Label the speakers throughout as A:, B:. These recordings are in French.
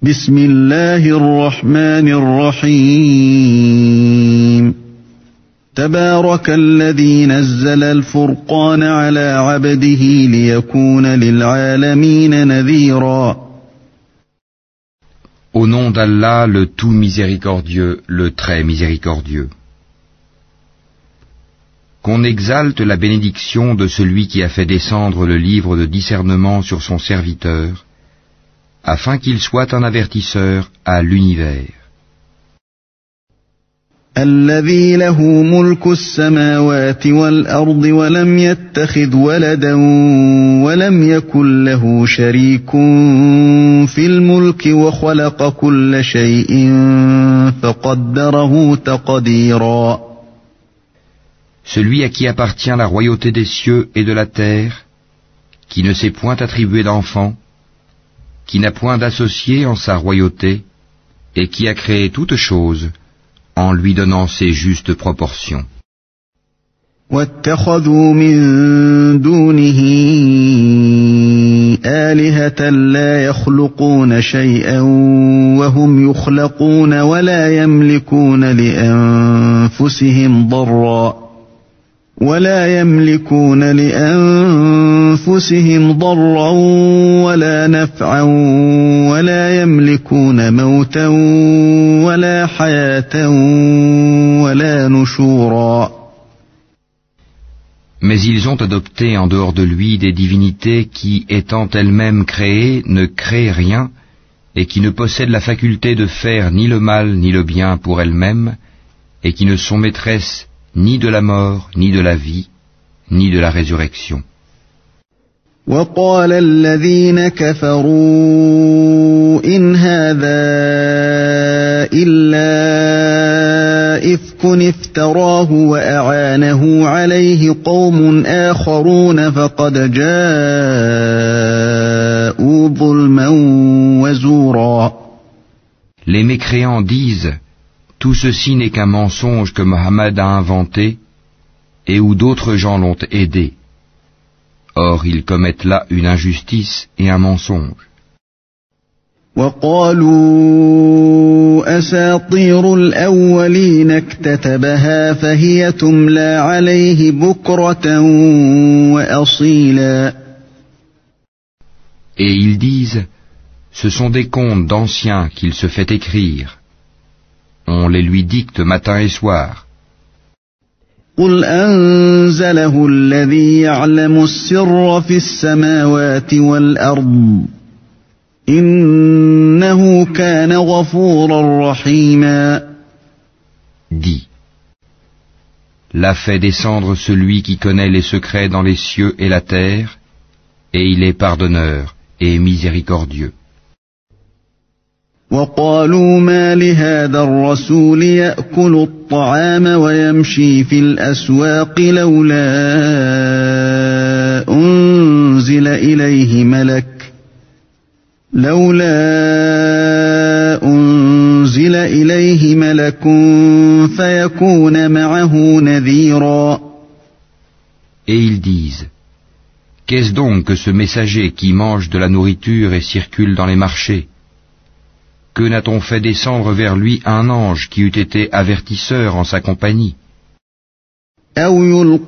A: بسم الله الرحمن الرحيم تبارك الذي نزل الفرقان على عبده ليكون للعالمين نذيرا.
B: Au nom d'Allah, le tout miséricordieux, le très miséricordieux. Qu'on exalte la bénédiction de celui qui a fait descendre le livre de discernement sur son serviteur, afin qu'il soit un avertisseur à l'univers.
A: الذي له ملك السماوات والأرض ولم يتخذ ولدا ولم يكن له شريك في الملك وخلق كل شيء فقدره تقديرا.
B: Celui à qui appartient la royauté des cieux et de la terre, qui ne s'est point attribué d'enfant, qui n'a point d'associé en sa royauté, et qui a créé toutes choses, en lui donnant ses justes proportions.
A: واتخذوا من دونه آلهة لا يخلقون شيئا وهم يخلقون ولا يملكون لأنفسهم ضرا ولا نفعا ولا يملكون موتا ولا حياة ولا نشورا.
B: Mais ils ont adopté en dehors de lui des divinités qui, étant elles-mêmes créées, ne créent rien et qui ne possèdent la faculté de faire ni le mal ni le bien pour elles-mêmes et qui ne sont maîtresses ni de la mort, ni de la vie, ni de la résurrection.
A: وقال الذين كفروا إن هذا إلا إفك افتراه وأعانه عليه قوم آخرون فقد جاءوا ظلما وزورا.
B: Les mécréants disent: tout ceci n'est qu'un mensonge que Mohammed a inventé et où d'autres gens l'ont aidé. Or, ils commettent là une injustice et un mensonge.
A: وقالوا أساطير الأولين اكتتبها فهي تملى عليه بكرة وأصيلا.
B: Et ils disent: ce sont des contes d'anciens qu'il se fait écrire. On les lui dicte matin et soir.
A: قل أنزله الذي يعلم السر في السماوات والأرض إنه كان غفورا رحيما.
B: Dis: l'a fait descendre celui qui connaît les secrets dans les cieux et la terre, et il est pardonneur et miséricordieux.
A: وقالوا ما لهذا الرسول يأكل الطعام ويمشي في الأسواق لولا أنزل إليه ملك فيكون معه نذيرا.
B: Et ils disent: qu'est-ce donc que ce messager qui mange de la nourriture et circule dans les marchés? Que n'a-t-on fait descendre vers lui un ange qui eût été avertisseur en sa compagnie?
A: أو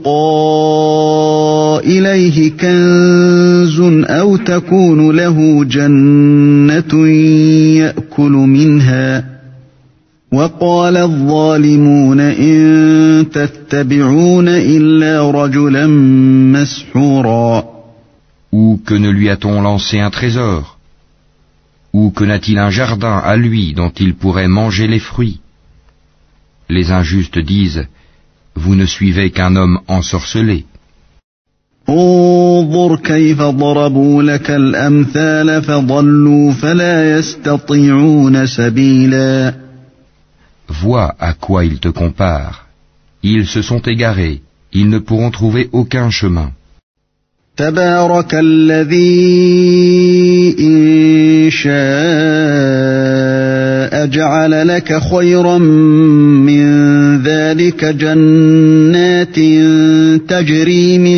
A: يلقى إليه كنز أو تكون له جنة يأكل منها وقال الظالمون إن تتبعون إلا رجلا مسحورا.
B: Ou que ne lui a-t-on lancé un trésor? Ou que n'a-t-il un jardin à lui dont il pourrait manger les fruits? Les injustes disent: vous ne suivez qu'un homme ensorcelé.
A: انظر كيف ضربوا لك الأمثال فضلوا فلا يستطيعون سبيلا.
B: Vois à quoi ils te comparent. Ils se sont égarés, ils ne pourront trouver aucun chemin.
A: تبارك الذي إن شاء جعل لك خيرا من ذلك جنات تجري من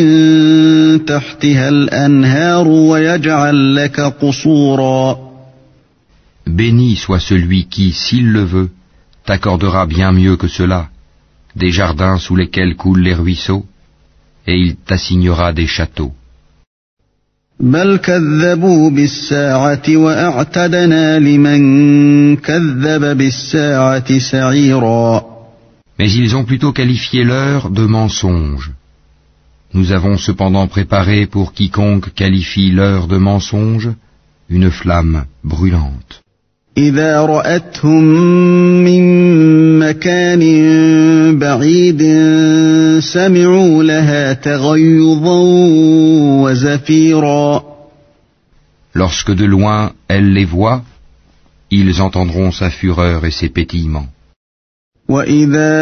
A: تحتها الأنهار ويجعل لك قصورا.
B: Béni soit celui qui, s'il le veut, t'accordera bien mieux que cela, des jardins sous lesquels coulent les ruisseaux, et il t'assignera des châteaux.
A: بل كذبوا بالساعة وأعتدنا لمن كذب بالساعة سعيرا.
B: Mais ils ont plutôt qualifié l'heure de mensonge. Nous avons cependant préparé pour quiconque qualifie l'heure de mensonge une flamme brûlante.
A: إذا رأتهم من مكان بعيد سمعوا لها تغيظا وزفيرا.
B: Lorsque de loin elle les voit, ils entendront sa fureur et ses pétillements.
A: وإذا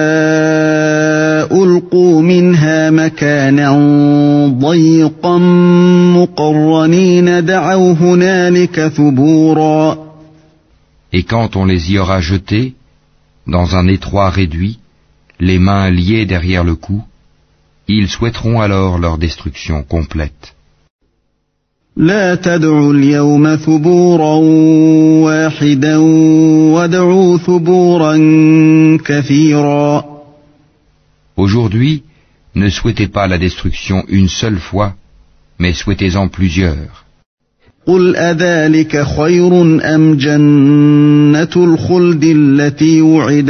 A: ألقوا منها مكانا ضيقا مقرنين دعوا هنالك ثبورا.
B: Et quand on les y aura jetés, dans un étroit réduit, les mains liées derrière le cou, ils souhaiteront alors leur destruction complète.
A: لا تدعوا اليوم ثبورا واحدا وادعوا ثبورا كثيرا.
B: Aujourd'hui, ne souhaitez pas la destruction une seule fois, mais souhaitez-en plusieurs.
A: قل أذلك خير أم جنة الخلد التي وعد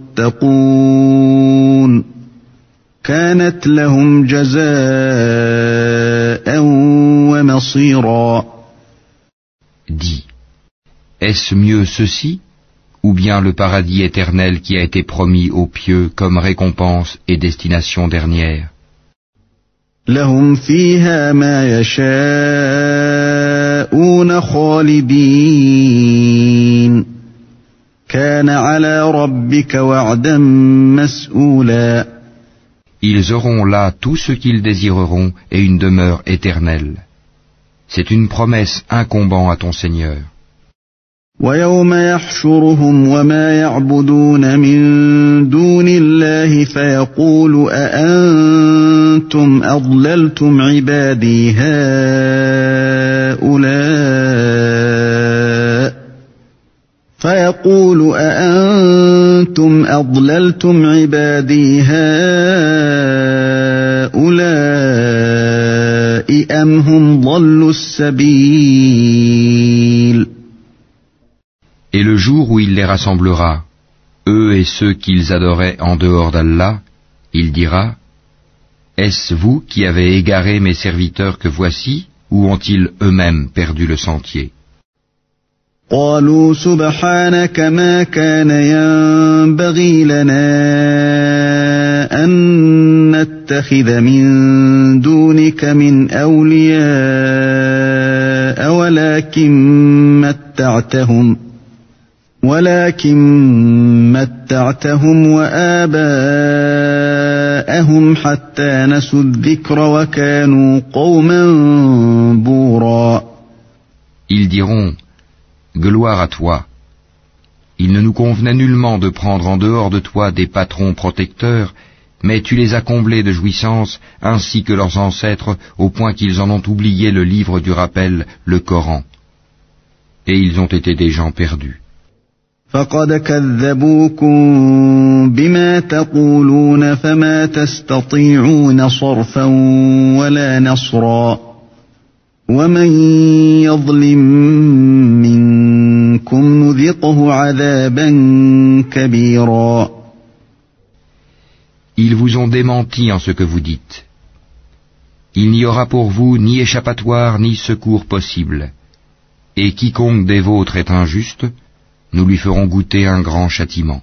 A: المتقون كانت لهم جزاء ومصيرا.
B: Dis, est-ce mieux ceci, ou bien le paradis éternel qui a été promis aux pieux comme récompense et destination dernière?
A: لهم فيها ما يشاءون خالدين كان على ربك وعدا مسئولا.
B: Ils auront là tout ce qu'ils désireront et une demeure éternelle. C'est une promesse incombant à ton Seigneur.
A: ويوم يحشرهم وما يعبدون من دون الله فيقول أأنتم أضللتم عبادي هؤلاء أم هم ضلوا السبيل.
B: Et le jour où il les rassemblera, eux et ceux qu'ils adoraient en dehors d'Allah, il dira, est-ce vous qui avez égaré mes serviteurs que voici, ou ont-ils eux-mêmes perdu le sentier?
A: قالوا سبحانك ما كان ينبغي لنا أن نتخذ من دونك من أولياء ولكن متعتهم وآباءهم حتى نسوا الذكر وكانوا قوما بورا.
B: Ils diront, gloire à toi. Il ne nous convenait nullement de prendre en dehors de toi des patrons protecteurs, mais tu les as comblés de jouissances ainsi que leurs ancêtres au point qu'ils en ont oublié le livre du rappel, le Coran. Et ils ont été des gens perdus.
A: فقد كذبوكم بما تقولون فما تستطيعون صرفا ولا نصرا ومن يظلم منكم نذقه عذابا كبيرا.
B: Ils vous ont démenti en ce que vous dites. Il n'y aura pour vous ni échappatoire ni secours possible. Et quiconque des vôtres est injuste, nous lui ferons goûter un grand châtiment.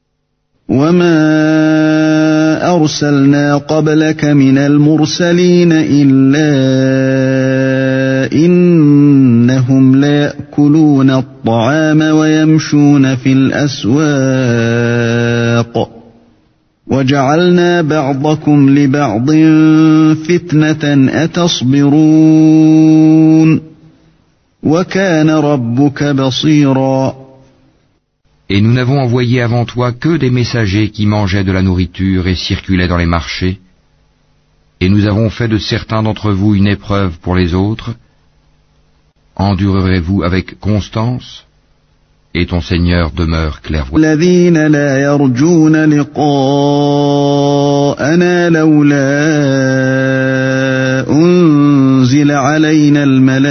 A: وما أرسلنا قبلك من المرسلين إلا إنهم ليأكلون الطعام ويمشون في الأسواق وجعلنا بعضكم لبعض فتنة أتصبرون وكان ربك بصيرا.
B: Et nous n'avons envoyé avant toi que des messagers qui mangeaient de la nourriture et circulaient dans les marchés. Et nous avons fait de certains d'entre vous une épreuve pour les autres. Endurerez-vous avec constance? et ton Seigneur demeure clairvoyant.
A: الذين لا يرجون لقاءنا لولا أنزل علينا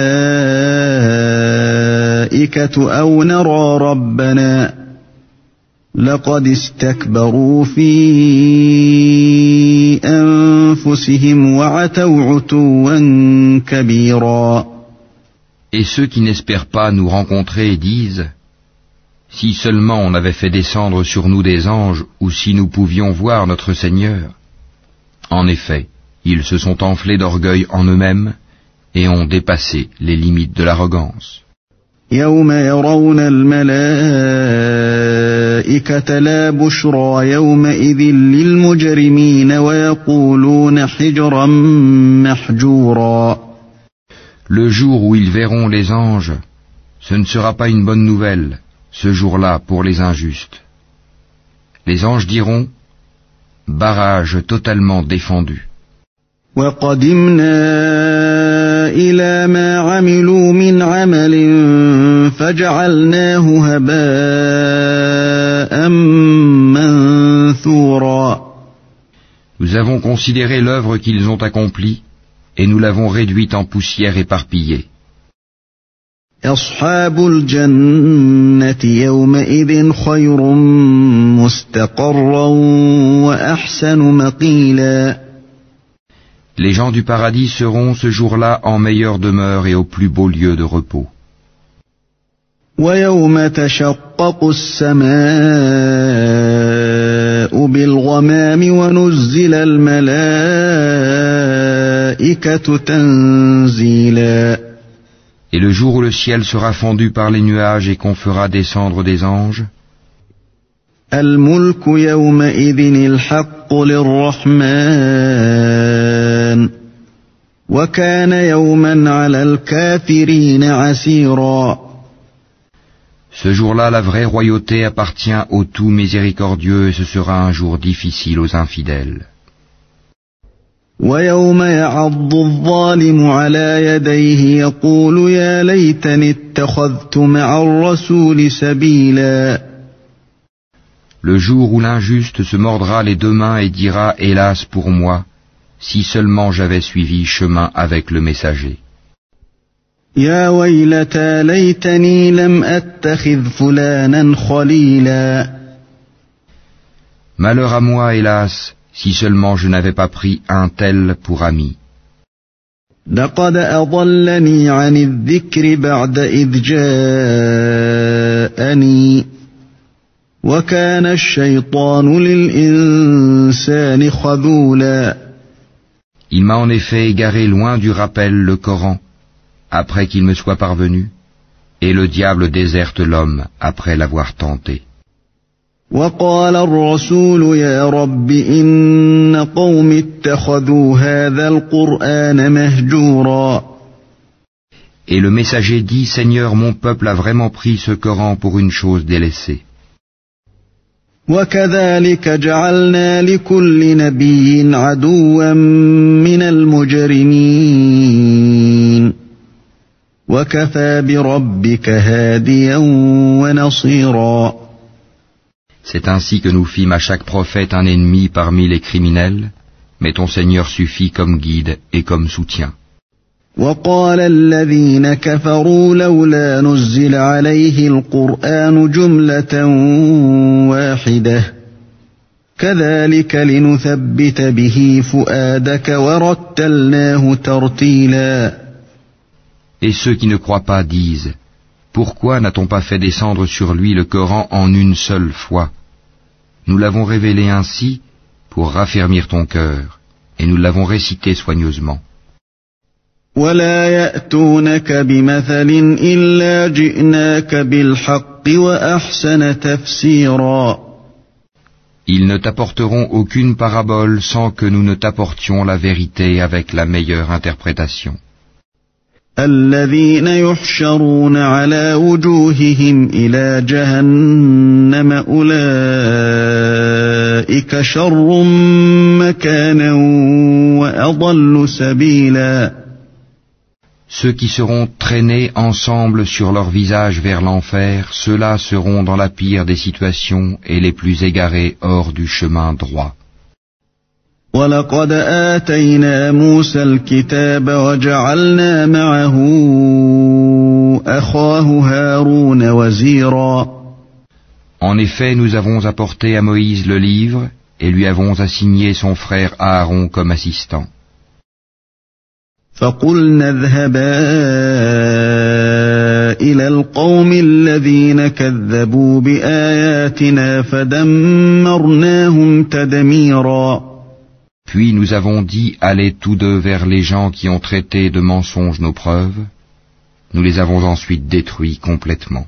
A: الملائكة أو نرى ربنا لقد استكبروا في أنفسهم وعتوا عتوا كبيرا.
B: Et ceux qui n'espèrent pas nous rencontrer disent: si seulement on avait fait descendre sur nous des anges, ou si nous pouvions voir notre Seigneur. En effet, ils se sont enflés d'orgueil en eux-mêmes et ont dépassé les limites de l'arrogance.
A: يوم يرون الملائكة لا بشرى يومئذ للمجرمين ويقولون حجرا محجورا.
B: Le jour où ils verront les anges, ce ne sera pas une bonne nouvelle, ce jour-là pour les injustes. Les anges diront: barrage totalement défendu.
A: وقدمنا إلى ما عملوا من عمل فجعلناه هباء منثورا.
B: Nous avons considéré l'œuvre qu'ils ont accomplie et nous l'avons réduite en poussière éparpillée.
A: أصحاب الجنة يومئذ خير مستقرا وأحسن مقيلا.
B: Les gens du paradis seront ce jour-là en meilleure demeure et au plus beau lieu de repos.
A: ويوم تشقق السماء بالغمام ونزل الملائكة تنزيلا.
B: Et le jour où le ciel sera fendu par les nuages et qu'on fera descendre des anges,
A: الملك يومئذ الحق للرحمن وكان يوما على الكافرين عسيرا.
B: ce jour-là la vraie royauté appartient au tout miséricordieux et ce sera un jour difficile aux infidèles.
A: ويوم يعض الظالم على يديه يقول يا ليتني اتخذت مع الرسول سبيلا.
B: Le jour où l'injuste se mordra les deux mains et dira: hélas pour moi, si seulement j'avais suivi chemin avec le messager.
A: يا ويلتى ليتني لم أتخذ فلانا خليلا.
B: Malheur à moi, hélas, si seulement je n'avais pas pris un tel pour ami.
A: لقد أضلني عن الذكر بعد إذ جاءني وكان الشيطان للإنسان خذولا.
B: Il m'a en effet égaré loin du rappel, le Coran, après qu'il me soit parvenu, et le diable déserte l'homme après l'avoir tenté.
A: وقال الرسول يا رب إن قوم اتخذوا هذا القرآن مهجورا.
B: Et le messager dit: Seigneur, mon peuple a vraiment pris ce Coran pour une chose délaissée.
A: وكذلك جعلنا لكل نبي عدوا من المجرمين وكفى بربك هاديا ونصيرا.
B: C'est ainsi que nous fîmes à chaque prophète un ennemi parmi les criminels, mais ton Seigneur suffit comme guide et comme soutien.
A: وقال الذين كفروا لولا نزل عليه القرآن جملة واحدة كذلك لنثبت به فؤادك ورتلناه ترتيلا.
B: Et ceux qui ne croient pas disent: pourquoi n'a-t-on pas fait descendre sur lui le Coran en une seule fois? Nous l'avons révélé ainsi pour raffermir ton cœur, et nous l'avons récité soigneusement.
A: ولا يأتونك بمثل إلا جئناك بالحق وأحسن تفسيرا.
B: Ils ne t'apporteront aucune parabole sans que nous ne t'apportions la vérité avec la meilleure interprétation.
A: الذين يحشرون على وجوههم إلى جهنم أولئك شر مكانا وأضل سبيلا.
B: Ceux qui seront traînés ensemble sur leur visage vers l'enfer, ceux-là seront dans la pire des situations et les plus égarés hors du chemin droit.
A: وَلَقَدْ آتَيْنَا مُوسَى الْكِتَابَ وَجَعَلْنَا مَعَهُ أَخَاهُ هَارُونَ وَزِيرًا.
B: En effet, nous avons apporté à Moïse le livre et lui avons assigné son frère Aaron comme assistant.
A: فَقُلْنَا اذْهَبَا إِلَى الْقَوْمِ الَّذِينَ كَذَّبُوا بِآيَاتِنَا فَدَمَّرْنَاهُمْ تَدْمِيرًا.
B: Puis nous avons dit, allez tous deux vers les gens qui ont traité de mensonges nos preuves. Nous les avons ensuite détruits complètement.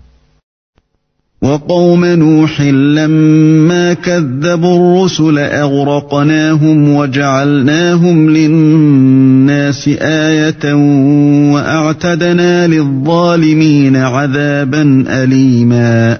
A: وَقَوْمَ نُوحٍ لَمَّا كَذَّبُوا الرُّسُلَ أَغْرَقْنَاهُمْ وَجَعَلْنَاهُمْ لِلنَّاسِ آيَةً وَأَعْتَدْنَا لِلظَّالِمِينَ عَذَابًا أَلِيمًا.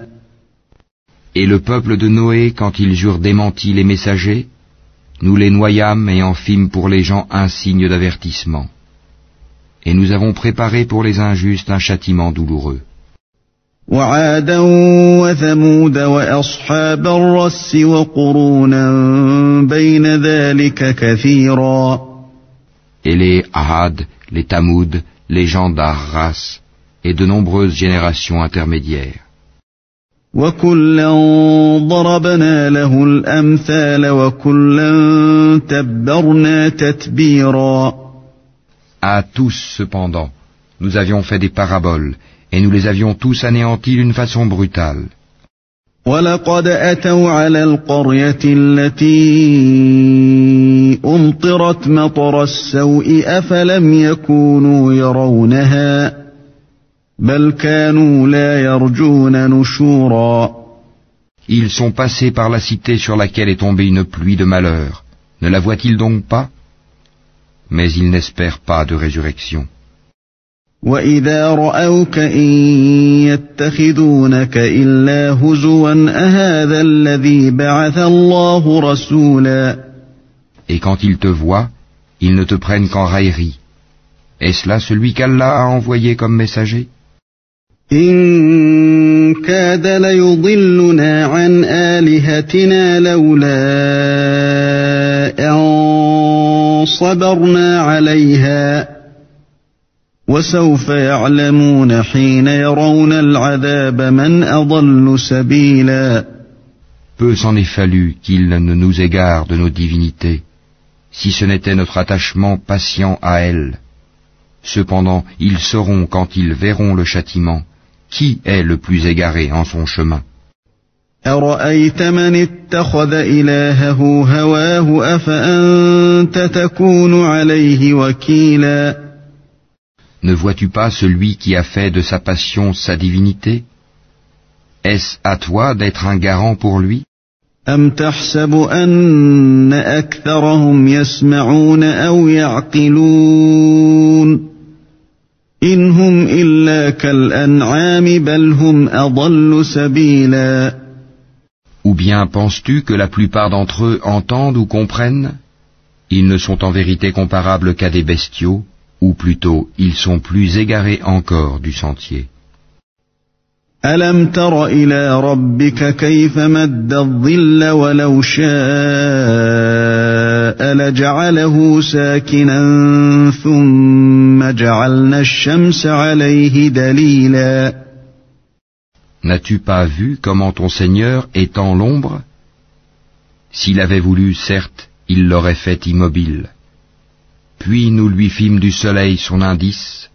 B: Et le peuple de Noé, quand ils eurent démenti les messagers, nous les noyâmes et en fîmes pour les gens un signe d'avertissement. Et nous avons préparé pour les injustes un châtiment douloureux.
A: وَعَادًا وَثَمُودَ وَأَصْحَابَ الرَّسِّ وَقُرُونًا بَيْنَ ذَلِكَ كَثِيرًا.
B: Et les Had, les Tamoud, les gens d'Arras, et de nombreuses générations intermédiaires.
A: وَكُلًّا ضَرَبْنَا لَهُ الْأَمْثَالَ وَكُلًّا تَبَّرْنَا تَتْبِيرًا.
B: À tous, cependant, nous avions fait des paraboles, et nous les avions tous anéantis d'une façon brutale.
A: وَلَقَدْ أَتَوْا عَلَى الْقَرْيَةِ الَّتِي أُمْطِرَتْ مَطَرَ السَّوْءِ أَفَلَمْ يَكُونُوا يَرَوْنَهَا بَلْ كَانُوا لَا يَرْجُونَ نُشُورًا.
B: Ils sont passés par la cité sur laquelle est tombée une pluie de malheur. Ne la voient-ils donc pas? Mais ils n'espèrent pas de résurrection.
A: وَإِذَا رَأَوْكَ إِن يَتَّخِذُونَكَ إِلَّا هُزُوًا أَهَذَا الَّذِي بَعَثَ اللَّهُ رَسُولًا.
B: Et quand ils te voient, ils ne te prennent qu'en raillerie. Est-ce là celui qu'Allah a envoyé comme messager?
A: إِن كَادَ لَيُضِلُّنَا عَنْ آلِهَتِنَا لَوْلَا أَن صَبَرْنَا عَلَيْهَا وَسَوْفَ يَعْلَمُونَ حِينَ يَرَوْنَ الْعَذَابَ مَنْ أَضَلُّ سَبِيلًا.
B: Peu s'en est fallu qu'il ne nous égare de nos divinités, si ce n'était notre attachement patient à elles. Cependant, ils sauront quand ils verront le châtiment, qui est le plus égaré en son chemin.
A: أَرَأَيْتَ مَنِ اتَّخَذَ إِلَٰهَهُ هَوَاهُ أَفَأَنتَ تَكُونُ عَلَيْهِ وَكِيلًا.
B: Ne vois-tu pas celui qui a fait de sa passion sa divinité? Est-ce à toi d'être un garant pour lui?
A: أَمْ تَحْسَبُ أَنَّ أَكْثَرَهُمْ يَسْمَعُونَ أَوْ يَعْقِلُونَ إِنْ هُمْ إِلَّا كَالْأَنْعَامِ بَلْ هُمْ أَضَلُّ سَبِيلًا.
B: Ou bien penses-tu que la plupart d'entre eux entendent ou comprennent? Ils ne sont en vérité comparables qu'à des bestiaux, ou plutôt, ils sont plus égarés encore du sentier.
A: أَلَمْ تَرَ إِلَى رَبِّكَ كَيْفَ مَدَّ الظِّلَّ وَلَوْ شَاءَ لَجَعَلَهُ سَاكِنًا ثُمَّ جَعَلْنَا الشَّمْسَ عَلَيْهِ دَلِيلًا.
B: N'as-tu pas vu comment ton Seigneur étend l'ombre? S'il avait voulu, certes, il l'aurait fait immobile. Puis nous lui fîmes du soleil son indice.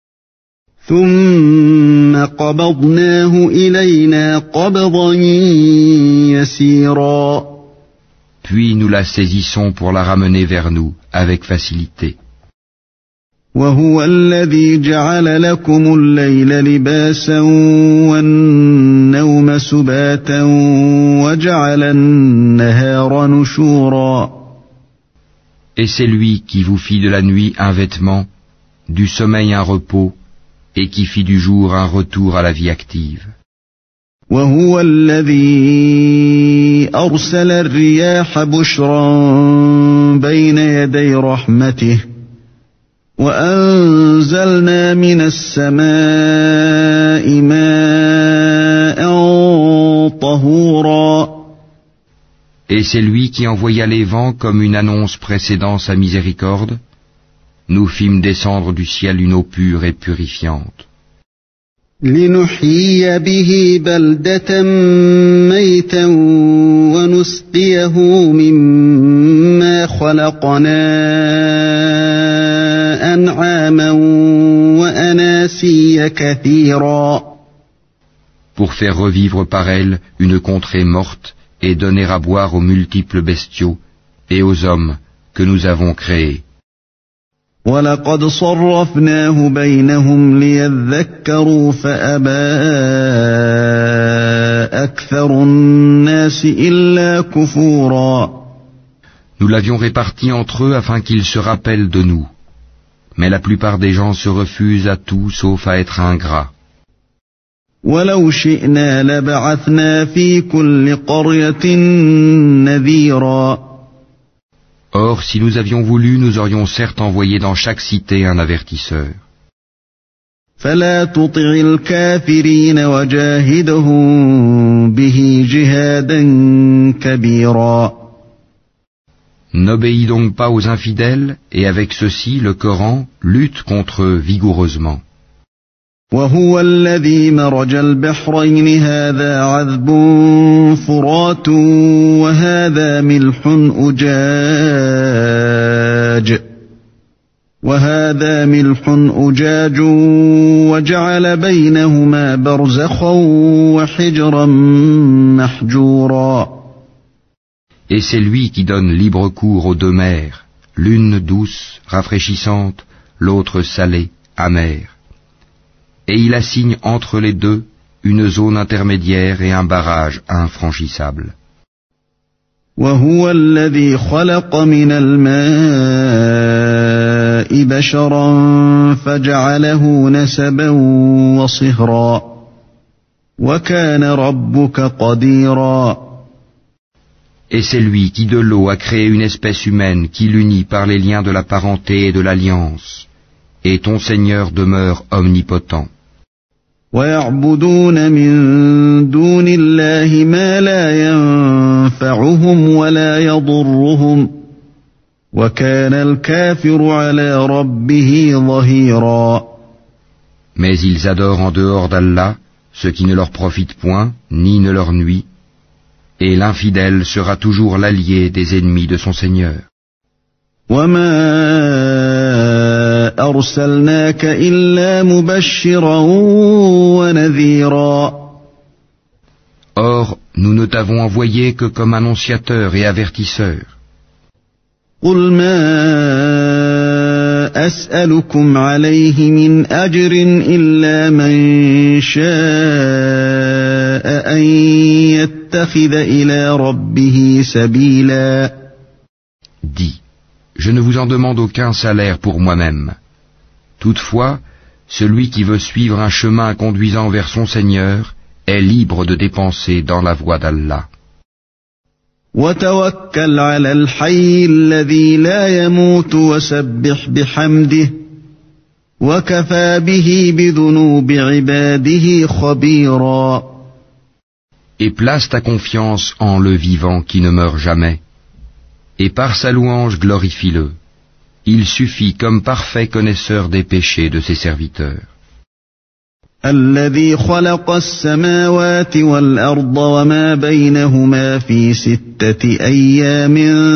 A: ثُمَّ قَبَضْنَاهُ إِلَيْنَا قَبْضًا يَسِيرًا.
B: Puis nous la saisissons pour la ramener vers nous avec facilité.
A: وَهُوَ الَّذِي جَعَلَ لَكُمُ اللَّيْلَ لِبَاسًا وَالنَّوْمَ سُبَاتًا وَجَعَلَ النَّهَارَ نُشُورًا.
B: Et c'est lui qui vous fit de la nuit un vêtement, du sommeil un repos, et qui fit du jour un retour à la vie active.
A: وَهُوَ الَّذِي أَرْسَلَ الرِّيَاحَ بُشْرًا بَيْنَ يَدَيْ رَحْمَتِهِ وأنزلنا من السماء ماء طهورا.
B: Et c'est lui qui envoya les vents comme une annonce précédant sa miséricorde. Nous fîmes descendre du ciel une eau pure et purifiante.
A: لنحيي به بلدة ميتا ونسقيه مما خلقنا أنعاما وأناسيا كثيرا.
B: Pour faire revivre par elle une contrée morte et donner à boire aux multiples bestiaux et aux hommes que nous avons créés.
A: وَلَقَدْ صَرَّفْنَاهُ بَيْنَهُمْ لِيَذَّكَّرُوا فَأَبَى أَكْثَرُ النَّاسِ إِلَّا كُفُورًا.
B: Nous l'avions réparti entre eux afin qu'ils se rappellent de nous. Mais la plupart des gens se refusent à tout sauf à être ingrats.
A: وَلَوْ شِئْنَا لَبَعَثْنَا فِي كُلِّ قَرْيَةٍ نَذِيرًا.
B: Or, si nous avions voulu, nous aurions certes envoyé dans chaque cité un avertisseur.
A: فَلَا تُطِعِ الْكَافِرِينَ وَجَاهِدْهُم بِهِ جِهَادًا كَبِيرًا.
B: N'obéis donc pas aux infidèles, et avec ceci, le Coran lutte contre eux vigoureusement.
A: وَهُوَ الَّذِي مَرَجَ الْبَحْرَيْنِ هَذَا عَذْبٌ فُرَاتٌ وَهَذَا مِلْحٌ أُجَاجٌ وَجَعَلَ بَيْنَهُمَا بَرْزَخًا وَحِجْرًا مَحْجُورًا.
B: Et c'est lui qui donne libre cours aux deux mers, l'une douce, rafraîchissante, l'autre salée, amère. Et il assigne entre les deux une zone intermédiaire et un barrage infranchissable.
A: وَهُوَ الَّذِي خَلَقَ مِنَ الْمَاءِ بَشَرًا فَجَعَلَهُ نَسَبًا وَصِهْرًا وَكَانَ رَبُّكَ قَدِيرًا.
B: Et c'est lui qui de l'eau a créé une espèce humaine qui l'unit par les liens de la parenté et de l'alliance. Et ton Seigneur demeure omnipotent.
A: وَيَعْبُدُونَ مِن دُونِ اللَّهِ مَا لَا يَنفَعُهُمْ وَلَا يَضُرُّهُمْ وَكَانَ الْكَافِرُ عَلَى رَبِّهِ ظَهِيرًا.
B: Mais ils adorent en dehors d'Allah ce qui ne leur profite point, ni ne leur nuit, et l'infidèle sera toujours l'allié des ennemis de son Seigneur.
A: أرسلناك إلا مبشرا ونذيرا.
B: Or, nous ne t'avons envoyé que comme annonciateur et avertisseur.
A: قل ما أسألكم عليه من أجر إلا من شاء أن يتخذ إلى ربه سبيلا.
B: Dis, je ne vous en demande aucun salaire pour moi-même. Toutefois, celui qui veut suivre un chemin conduisant vers son Seigneur est libre de dépenser dans la voie d'Allah.
A: وَتَوَكَّلْ عَلَى الْحَيِّ الَّذِي لَا يَمُوتُ وَسَبِّحْ بِحَمْدِهِ وَكَفَى بِهِ بِذُنُوبِ عِبَادِهِ خَبِيرًا.
B: Et place ta confiance en le vivant qui ne meurt jamais. Et par sa louange glorifie-le. Il suffit comme parfait connaisseur des péchés de ses serviteurs.
A: الذي خلق السماوات والأرض وما بينهما في 6 أيام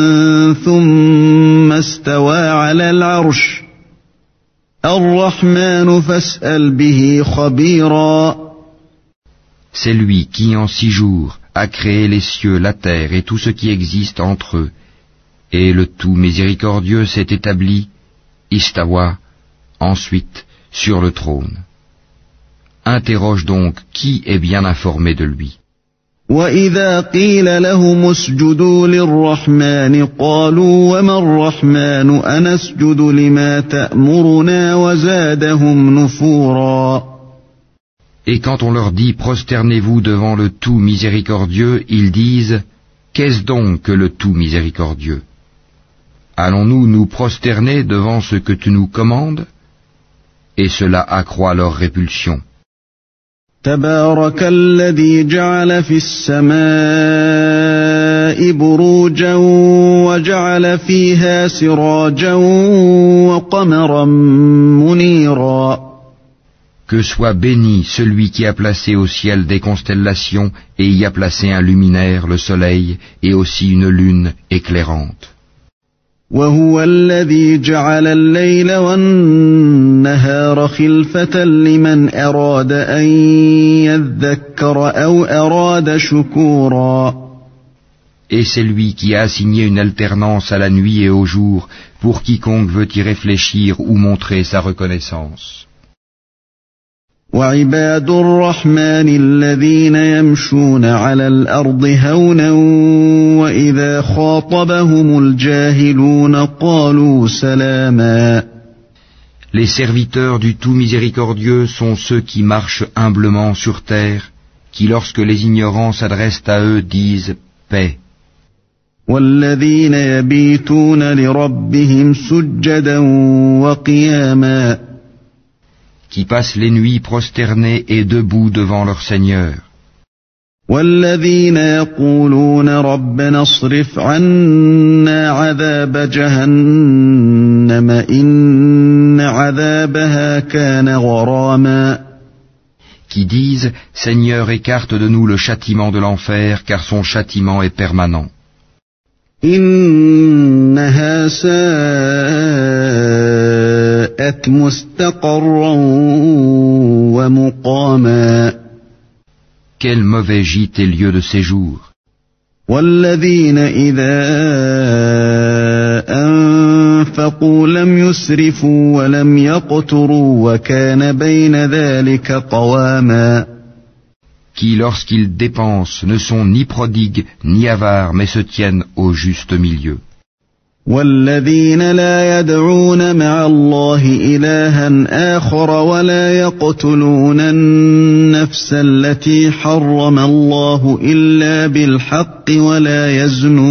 A: ثم استوى على العرش الرحمن فاسأل به خبيرا.
B: C'est lui qui en 6 jours a créé les cieux, la terre et tout ce qui existe entre eux. Et le tout miséricordieux s'est établi, istawa, ensuite, sur le trône. Interroge donc qui est bien informé de lui.
A: وَإِذَا قِيلَ لَهُمُ اسْجُدُوا لِلرَّحْمَنِ قَالُوا وَمَا الرَّحْمَنُ أَنَسْجُدُ لِمَا تَأْمُرُنَا وَزَادَهُمْ نُفُورًا.
B: Et quand on leur dit prosternez-vous devant le tout miséricordieux, ils disent qu'est-ce donc que le tout miséricordieux? Allons-nous nous prosterner devant ce que tu nous commandes? Et cela accroît leur répulsion.
A: تبارك الذي جعل في السماء بروجا وجعل فيها سراجا وقمرا منيرا.
B: Que soit béni celui qui a placé au ciel des constellations et y a placé un luminaire, le soleil, et aussi une lune éclairante.
A: وهو الذي جعل الليل والنهار خلفة لمن أراد أن يذكر أو أراد شكورا.
B: Et c'est lui qui a assigné une alternance à la nuit et au jour pour quiconque veut y réfléchir ou montrer sa reconnaissance.
A: وعباد الرحمن الذين يمشون على الأرض هونا وإذا خاطبهم الجاهلون قالوا سلاما.
B: Les serviteurs du tout miséricordieux sont ceux qui marchent humblement sur terre, qui lorsque les ignorants s'adressent à eux disent paix.
A: والذين يبيتون لربهم سجدا وقياما.
B: Qui passent les nuits prosternés et debout devant leur Seigneur.
A: والذين يقولون ربنا اصرف عنا عذاب جهنم إن عذابها كان غراما.
B: Qui disent Seigneur, écarte de nous le châtiment de l'enfer, car son châtiment est permanent.
A: إنها ساءت مستقرا ومقاما.
B: Quel mauvais gîte et lieu de séjour.
A: والذين إذا أنفقوا لم يسرفوا ولم يقتروا وكان بين ذلك قواما.
B: Qui, lorsqu'ils dépensent, ne sont ni prodigues ni avares, mais se tiennent au juste milieu.
A: والذين لا يدعون مع الله إلها آخر ولا يقتلون النفس التي حرم الله إلا بالحق ولا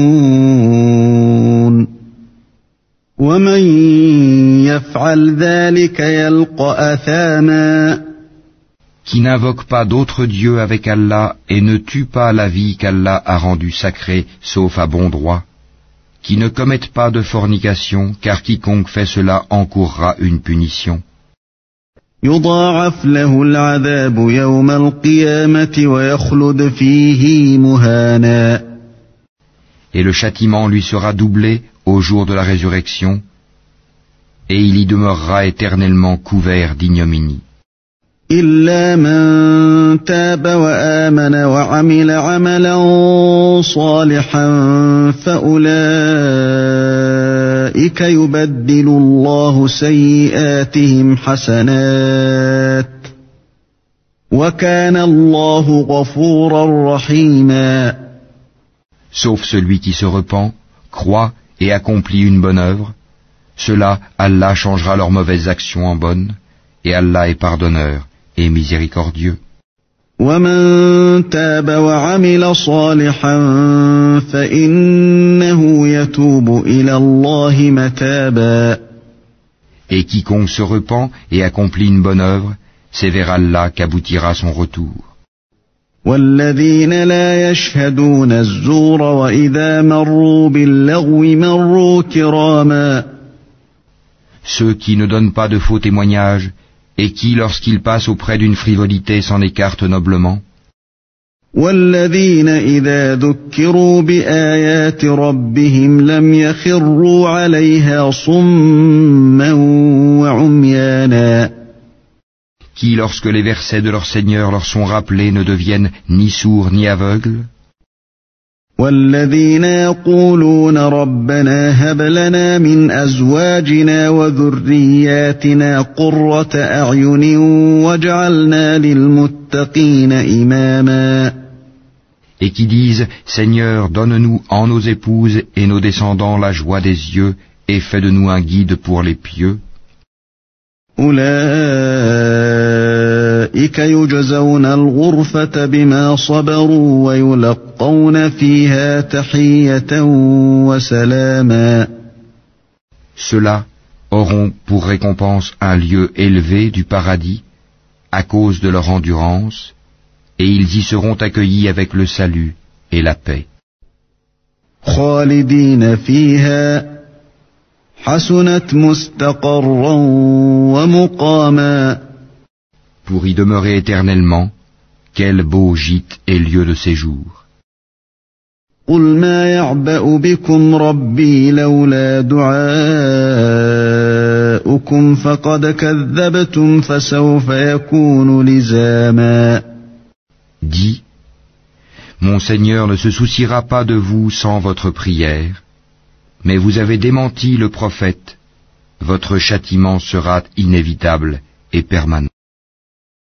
A: يزنون ومن يفعل ذلك يلقى أثاما.
B: Qui n'invoque pas d'autre Dieu avec Allah et ne tue pas la vie qu'Allah a rendue sacrée, sauf à bon droit. Qui ne commettent pas de fornication, car quiconque fait cela encourra une punition.
A: يضاعف له العذاب يوم القيامة ويخلد فيه مهانا.
B: Et le châtiment lui sera doublé au jour de la résurrection, et il y demeurera éternellement couvert d'ignominie.
A: إلا من تاب وآمن وعمل عملا صالحا فأولئك يبدل الله سيئاتهم حسنات وكان الله غفورا رحيما.
B: Sauf celui qui se repent, croit et accomplit une bonne œuvre, cela Allah changera leurs mauvaises actions en bonnes, et Allah est pardonneur et miséricordieux.
A: ومن تاب وعمل صالحا فإنه يتوب إلى الله متابا.
B: Et quiconque se repent et accomplit une bonne œuvre, c'est vers Allah qu'aboutira son retour.
A: والذين لا يشهدون الزور وإذا مروا باللغو مروا كراما.
B: Ceux qui ne donnent pas de faux témoignages et qui, lorsqu'ils passent auprès d'une frivolité, s'en écartent noblement.
A: والذين إذا ذكروا بآيات ربهم لم يخروا عليها صما وعميانا.
B: Qui, lorsque les versets de leur Seigneur leur sont rappelés, ne deviennent ni sourds ni aveugles.
A: والذين يقولون ربنا هب لنا من أزواجنا وذرياتنا قرة أعين واجعلنا للمتقين إماما.
B: Et qui disent, Seigneur, donne-nous en nos épouses et nos descendants la joie des yeux et fais de nous un guide pour les pieux.
A: أولئك يجزون الغرفة بما صبروا ويلقون فيها تحية وسلاما.
B: Ceux-là auront pour récompense un lieu élevé du paradis à cause de leur endurance, et ils y seront accueillis avec le salut et la paix.
A: خالدين فيها حسنت مستقرا ومقاما.
B: Pour y demeurer éternellement, quel beau gîte et lieu de séjour.
A: قل ما يعبأ بكم ربي لولا دعاؤكم فقد كذبتم فسوف يكون لزاما.
B: Dis, mon Seigneur ne se souciera pas de vous sans votre prière, mais vous avez démenti le prophète, votre châtiment sera inévitable et permanent.